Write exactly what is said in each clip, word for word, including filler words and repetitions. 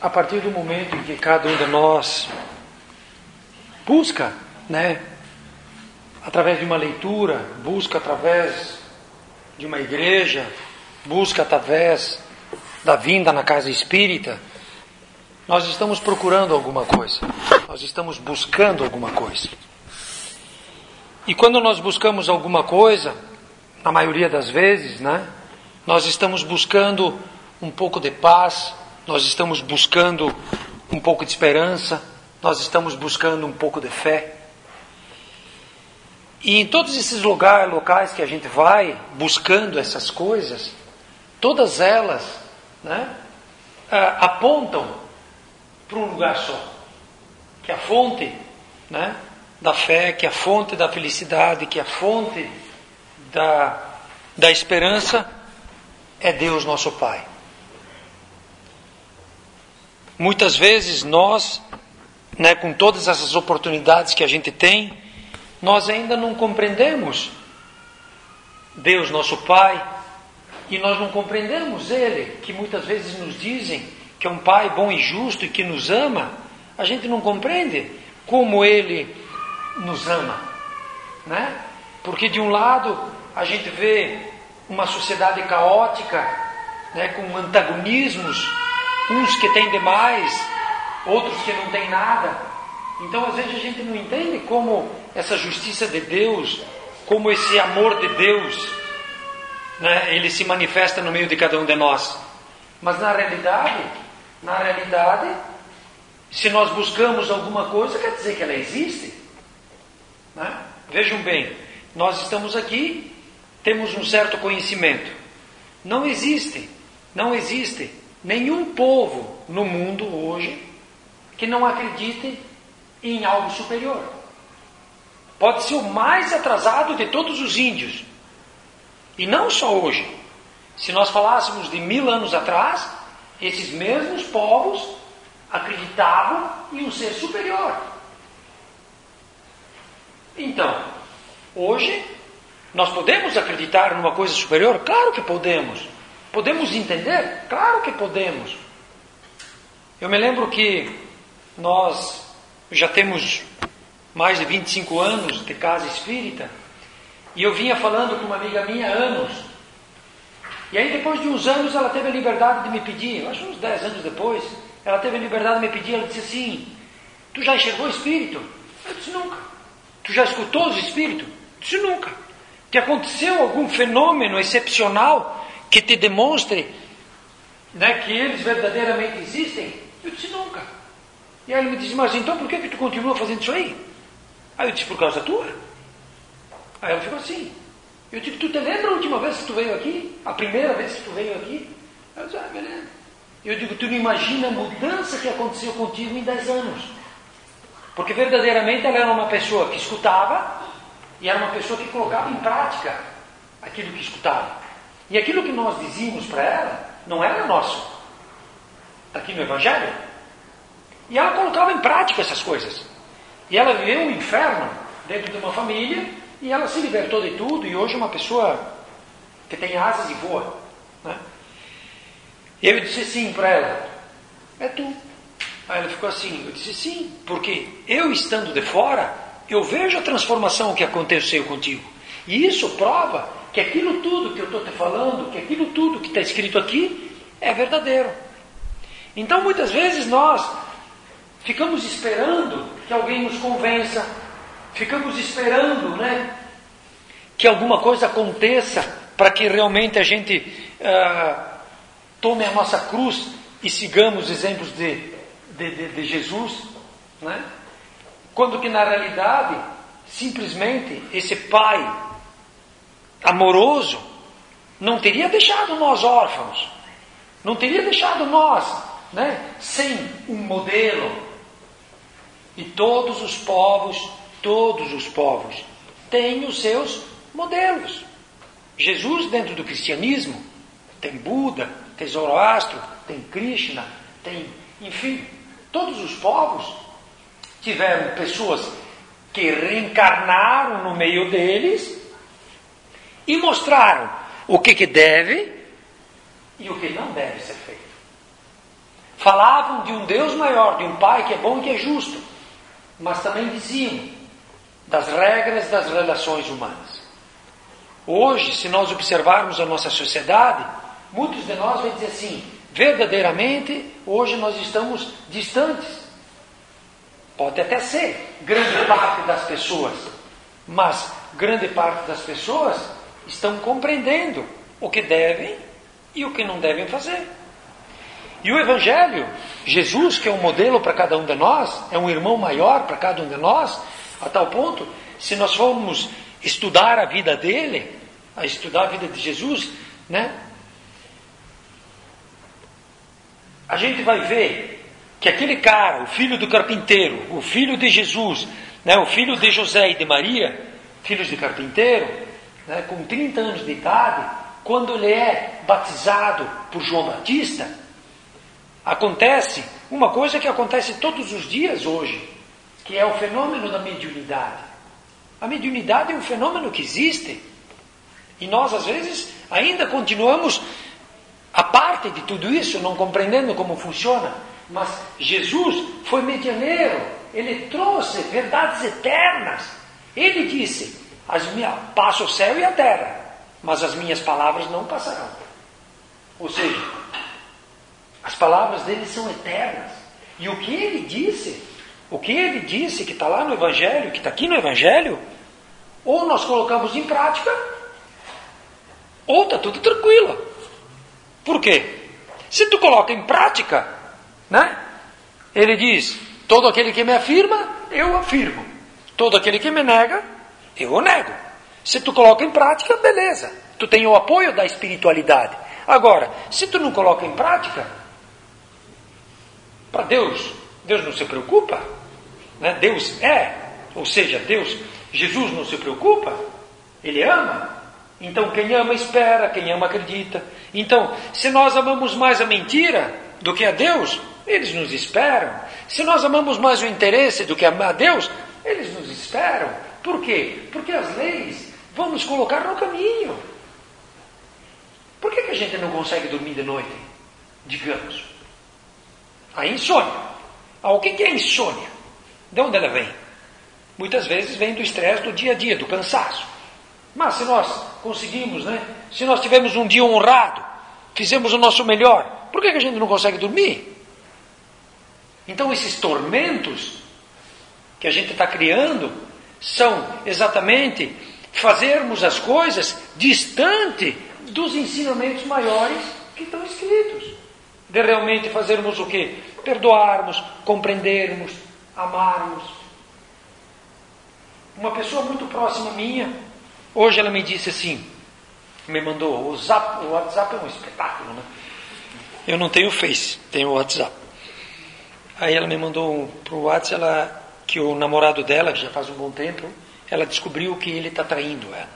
a partir do momento em que cada um de nós busca, né, através de uma leitura, busca através de uma igreja, busca através da vinda na casa espírita, nós estamos procurando alguma coisa, nós estamos buscando alguma coisa. E quando nós buscamos alguma coisa, na maioria das vezes, né, nós estamos buscando um pouco de paz, nós estamos buscando um pouco de esperança, nós estamos buscando um pouco de fé. E em todos esses lugares, locais que a gente vai buscando essas coisas, todas elas, né, apontam para um lugar só, que é a fonte, né, da fé, que é a fonte da felicidade, que é a fonte da, da esperança, é Deus nosso Pai. Muitas vezes nós, né, com todas essas oportunidades que a gente tem, nós ainda não compreendemos Deus nosso Pai, e nós não compreendemos Ele, que muitas vezes nos dizem que é um Pai bom e justo e que nos ama. A gente não compreende como Ele nos ama, né? Porque de um lado a gente vê uma sociedade caótica, né, com antagonismos, uns que têm demais, outros que não têm nada. Então às vezes a gente não entende como essa justiça de Deus, como esse amor de Deus, né, ele se manifesta no meio de cada um de nós. Mas na realidade, na realidade, se nós buscamos alguma coisa, quer dizer que ela existe, né? Vejam bem, nós estamos aqui, temos um certo conhecimento. Não existe, não existe nenhum povo no mundo hoje que não acredite em algo superior. Pode ser o mais atrasado de todos os índios. E não só hoje. Se nós falássemos de mil anos atrás, esses mesmos povos acreditavam em um ser superior. Então, hoje, nós podemos acreditar numa coisa superior? Claro que podemos. Podemos entender? Claro que podemos. Eu me lembro que nós já temos mais de vinte e cinco anos de casa espírita, e eu vinha falando com uma amiga minha há anos, e aí depois de uns anos ela teve a liberdade de me pedir, eu acho uns dez anos depois, ela teve a liberdade de me pedir, ela disse assim: tu já enxergou o espírito? Eu disse: nunca. Tu já escutou os espíritos? Eu disse: nunca. Te aconteceu algum fenômeno excepcional que te demonstre, né, que eles verdadeiramente existem? Eu disse: nunca. E aí ele me disse: mas então por que, que tu continua fazendo isso aí? Aí eu disse: por causa tua. Aí ela ficou assim. Eu digo: tu te lembra a última vez que tu veio aqui? A primeira vez que tu veio aqui? Ela disse: ah, me lembro. Eu digo: tu não imagina a mudança que aconteceu contigo em dez anos. Porque verdadeiramente ela era uma pessoa que escutava e era uma pessoa que colocava em prática aquilo que escutava. E aquilo que nós dizíamos para ela não era nosso. Está aqui no Evangelho. E ela colocava em prática essas coisas. E ela viveu um inferno dentro de uma família, e ela se libertou de tudo, e hoje é uma pessoa que tem asas e voa, né? E eu disse sim para ela: é tu. Aí ela ficou assim. Eu disse: sim, porque eu estando de fora, eu vejo a transformação que aconteceu contigo. E isso prova que aquilo tudo que eu estou te falando, que aquilo tudo que está escrito aqui, é verdadeiro. Então muitas vezes nós ficamos esperando que alguém nos convença, ficamos esperando, né, que alguma coisa aconteça para que realmente a gente uh, tome a nossa cruz e sigamos exemplos de, de, de, de Jesus, né? Quando que na realidade, simplesmente, esse Pai amoroso não teria deixado nós órfãos, não teria deixado nós, né, sem um modelo. E todos os povos, todos os povos têm os seus modelos. Jesus, dentro do cristianismo, tem Buda, tem Zoroastro, tem Krishna, tem, enfim, todos os povos tiveram pessoas que reencarnaram no meio deles e mostraram o que, que deve e o que não deve ser feito. falavam de um Deus maior, de um Pai que é bom e que é justo, mas também diziam das regras das relações humanas. Hoje, se nós observarmos a nossa sociedade, muitos de nós vão dizer assim, verdadeiramente, hoje nós estamos distantes. Pode até ser grande parte das pessoas, mas grande parte das pessoas estão compreendendo o que devem e o que não devem fazer. E o Evangelho, Jesus, que é um modelo para cada um de nós, é um irmão maior para cada um de nós, a tal ponto, se nós formos estudar a vida dele, a estudar a vida de Jesus, né? A gente vai ver que aquele cara, o filho do carpinteiro, o filho de Jesus, né, o filho de José e de Maria, filhos de carpinteiro, né, com trinta anos de idade, quando ele é batizado por João Batista, acontece uma coisa que acontece todos os dias hoje, que é o fenômeno da mediunidade. A mediunidade é um fenômeno que existe, e nós às vezes ainda continuamos a parte de tudo isso, não compreendendo como funciona. Mas Jesus foi medianeiro, ele trouxe verdades eternas. Ele disse, as minhas, passa o céu e a terra, mas as minhas palavras não passarão. Ou seja, as palavras dele são eternas. E o que ele disse, o que ele disse que está lá no Evangelho, que está aqui no Evangelho, ou nós colocamos em prática, ou está tudo tranquilo. Por quê? Se tu coloca em prática, né? Ele diz, todo aquele que me afirma, eu afirmo. Todo aquele que me nega, eu o nego. Se tu coloca em prática, beleza. Tu tem o apoio da espiritualidade. Agora, se tu não coloca em prática, para Deus, Deus não se preocupa, né? Deus é, ou seja, Deus, Jesus não se preocupa, Ele ama. Então quem ama espera, quem ama acredita. Então, se nós amamos mais a mentira do que a Deus, eles nos esperam. Se nós amamos mais o interesse do que a Deus, eles nos esperam. Por quê? Porque as leis vão nos colocar no caminho. Por que, que a gente não consegue dormir de noite? Digamos. A insônia. Ah, o que, que é insônia? De onde ela vem? Muitas vezes vem do estresse do dia a dia, do cansaço. Mas se nós conseguimos, né? Se nós tivemos um dia honrado, fizemos o nosso melhor, por que, que a gente não consegue dormir? Então esses tormentos que a gente está criando são exatamente fazermos as coisas distante dos ensinamentos maiores que estão escritos. De realmente fazermos o quê? Perdoarmos, compreendermos, amarmos. Uma pessoa muito próxima minha, hoje ela me disse assim, me mandou o zap, o WhatsApp é um espetáculo, né? Eu não tenho Face, tenho o WhatsApp. Aí ela me mandou para o WhatsApp ela, que o namorado dela, que já faz um bom tempo, ela descobriu que ele está traindo ela.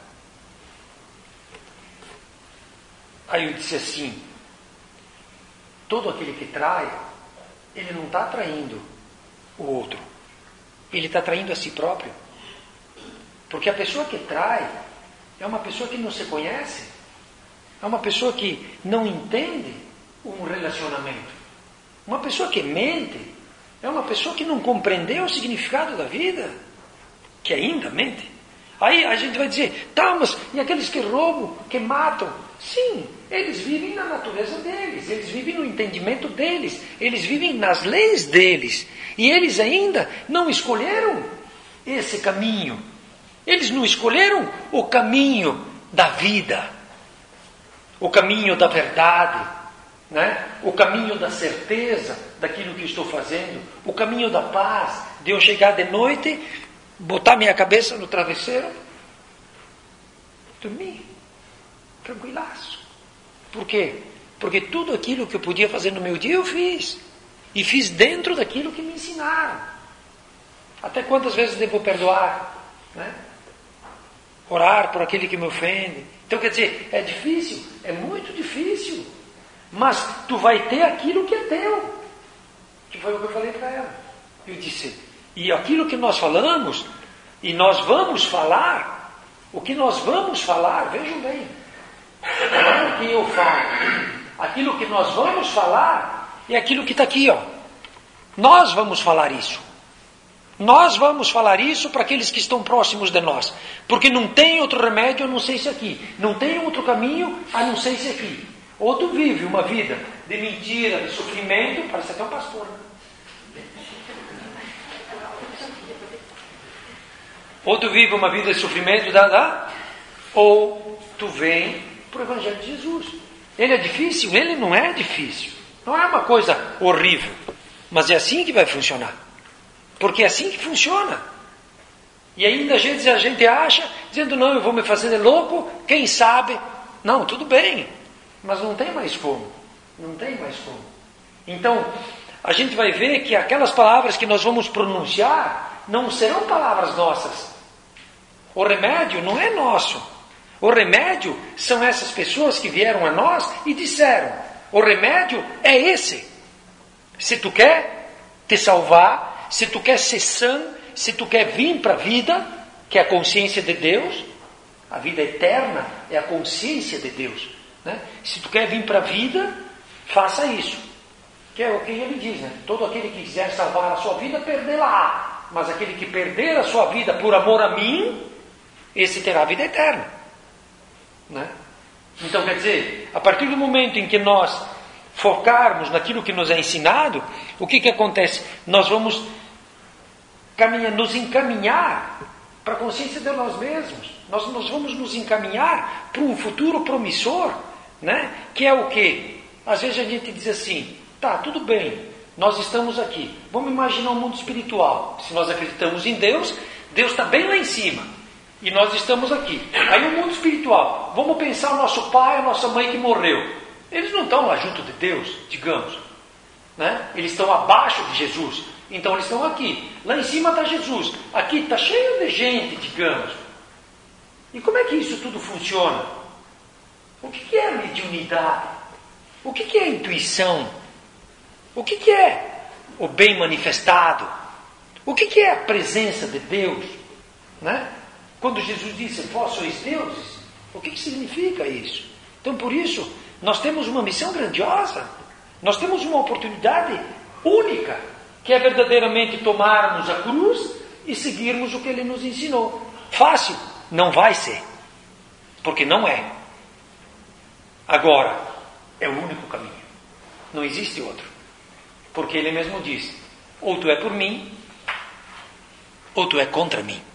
Aí eu disse assim, todo aquele que trai, ele não está traindo o outro, ele está traindo a si próprio. Porque a pessoa que trai é uma pessoa que não se conhece, é uma pessoa que não entende um relacionamento. Uma pessoa que mente é uma pessoa que não compreendeu o significado da vida, que ainda mente. Aí a gente vai dizer, tá, mas e aqueles que roubam, que matam? Sim, eles vivem na natureza deles, eles vivem no entendimento deles, eles vivem nas leis deles, e eles ainda não escolheram esse caminho. Eles não escolheram o caminho da vida, o caminho da verdade, né? O caminho da certeza daquilo que estou fazendo, o caminho da paz, de eu chegar de noite, botar minha cabeça no travesseiro, dormir, tranquilaço. Por quê? Porque tudo aquilo que eu podia fazer no meu dia eu fiz, e fiz dentro daquilo que me ensinaram. Até quantas vezes devo perdoar, né? Orar por aquele que me ofende. Então quer dizer, é difícil, é muito difícil, mas tu vai ter aquilo que é teu, que foi o que eu falei para ela. Eu disse, e aquilo que nós falamos, e nós vamos falar, o que nós vamos falar, vejam bem, não é o que eu falo, aquilo que nós vamos falar é aquilo que está aqui, ó. Nós vamos falar isso. Nós vamos falar isso para aqueles que estão próximos de nós. Porque não tem outro remédio a não ser esse aqui. Não tem outro caminho a não ser esse aqui. Ou tu vive uma vida de mentira, de sofrimento, parece até um pastor, né? Ou tu vive uma vida de sofrimento, dá, dá, ou tu vem para o Evangelho de Jesus. Ele é difícil? Ele não é difícil. Não é uma coisa horrível. Mas é assim que vai funcionar. Porque é assim que funciona. E ainda a gente, a gente acha, dizendo, não, eu vou me fazer de louco, quem sabe. Não, tudo bem. Mas não tem mais como. Não tem mais como. Então, a gente vai ver que aquelas palavras que nós vamos pronunciar não serão palavras nossas. O remédio não é nosso. O remédio são essas pessoas que vieram a nós e disseram, o remédio é esse. Se tu quer te salvar, se tu quer ser sã, se tu quer vir para a vida, que é a consciência de Deus, a vida eterna é a consciência de Deus, né? Se tu quer vir para a vida, faça isso. Que é o que ele diz, né? Todo aquele que quiser salvar a sua vida, perdê-la. Mas aquele que perder a sua vida por amor a mim, esse terá a vida eterna, né? Então, quer dizer, a partir do momento em que nós focarmos naquilo que nos é ensinado, o que, que acontece? Nós vamos caminhar, nos encaminhar para a consciência de nós mesmos. Nós, nós vamos nos encaminhar para um futuro promissor, né? Que é o quê? Às vezes a gente diz assim, tá, tudo bem, nós estamos aqui. Vamos imaginar um mundo espiritual. Se nós acreditamos em Deus, Deus está bem lá em cima. E nós estamos aqui. Aí o mundo espiritual, vamos pensar o nosso pai, a nossa mãe que morreu. Eles não estão lá junto de Deus, digamos, né? Eles estão abaixo de Jesus. Então eles estão aqui. Lá em cima está Jesus. Aqui está cheio de gente, digamos. E como é que isso tudo funciona? O que é mediunidade? O que é intuição? O que é o bem manifestado? O que é a presença de Deus? Né? Quando Jesus disse, vós sois deuses, o que significa isso? Então, por isso, nós temos uma missão grandiosa. Nós temos uma oportunidade única, que é verdadeiramente tomarmos a cruz e seguirmos o que Ele nos ensinou. Fácil? Não vai ser. Porque não é. Agora, é o único caminho. Não existe outro. Porque Ele mesmo diz, ou tu é por mim, ou tu é contra mim.